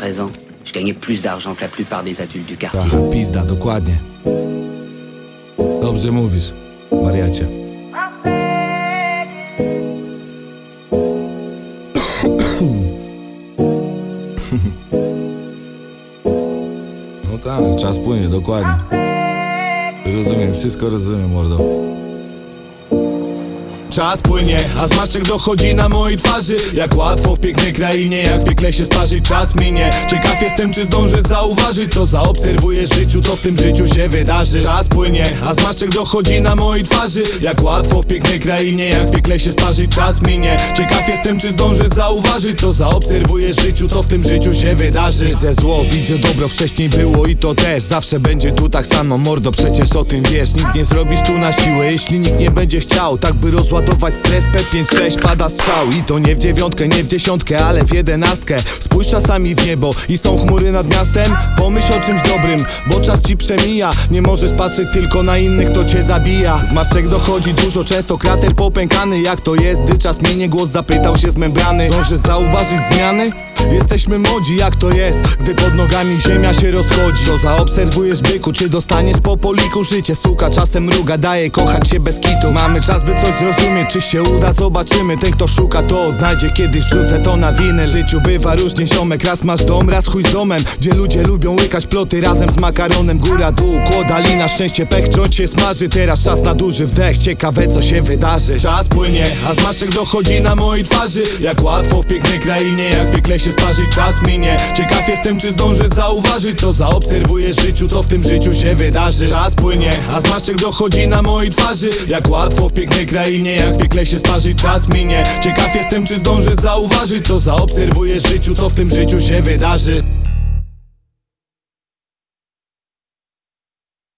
13 ans, je gagnais plus d'argent que la plupart des adultes du quartier. Aha, pizda, dokładnie. Dobrze mówisz, wariacie. No tak, czas płynie, dokładnie. Rozumiem, wszystko rozumiem, mordo. Czas płynie, a zmarszczek dochodzi na mojej twarzy. Jak łatwo w pięknej krainie, jak piekle się sparzyć, czas minie. Ciekaw jestem, czy zdążę zauważyć, co zaobserwujesz w życiu, co w tym życiu się wydarzy. Czas płynie, a zmarszczek dochodzi na mojej twarzy. Jak łatwo w pięknej krainie, jak piekle się sparzyć, czas minie. Ciekaw jestem, czy zdążę zauważyć, co zaobserwujesz w życiu, co w tym życiu się wydarzy. Widzę zło, widzę dobro, wcześniej było i to też. Zawsze będzie tu tak samo, mordo, przecież o tym wiesz. Nic nie zrobisz tu na siłę, jeśli nikt nie będzie chciał. Tak by rozładować stres, P5-6 pada strzał. I to nie w dziewiątkę, nie w dziesiątkę, ale w 11. Spójrz czasami w niebo i są chmury nad miastem. Pomyśl o czymś dobrym, bo czas ci przemija. Nie możesz patrzeć tylko na innych, to cię zabija. Zmarszczek dochodzi dużo, często krater popękany. Jak to jest, gdy czas minie, głos zapytał się z membrany. Możesz zauważyć zmiany? Jesteśmy młodzi, jak to jest, gdy pod nogami ziemia się rozchodzi. To zaobserwujesz, byku, czy dostaniesz po poliku. Życie suka, czasem mruga, daje kochać się bez kitu. Mamy czas, by coś zrozumieć, czy się uda, zobaczymy. Ten kto szuka, to odnajdzie, kiedy wrzucę to na winę. W życiu bywa różnie, ziomek, raz masz dom, raz chuj z domem. Gdzie ludzie lubią łykać ploty razem z makaronem. Góra, dół, kłodalina, szczęście, pech, ciąć się smaży. Teraz czas na duży wdech, ciekawe co się wydarzy. Czas płynie, a zmarszczek dochodzi na mojej twarzy. Jak łatwo w pięknej krainie, jak piekle się sparzyć, czas minie. Ciekaw jestem, czy zdążę zauważyć, co zaobserwujesz w życiu, co w tym życiu się wydarzy. Czas płynie, a zmarszczek dochodzi na mojej twarzy. Jak łatwo w pięknej krainie, jak piekle się sparzyć, czas minie. Ciekaw jestem, czy zdążę zauważyć, co zaobserwujesz w życiu, co w tym życiu się wydarzy.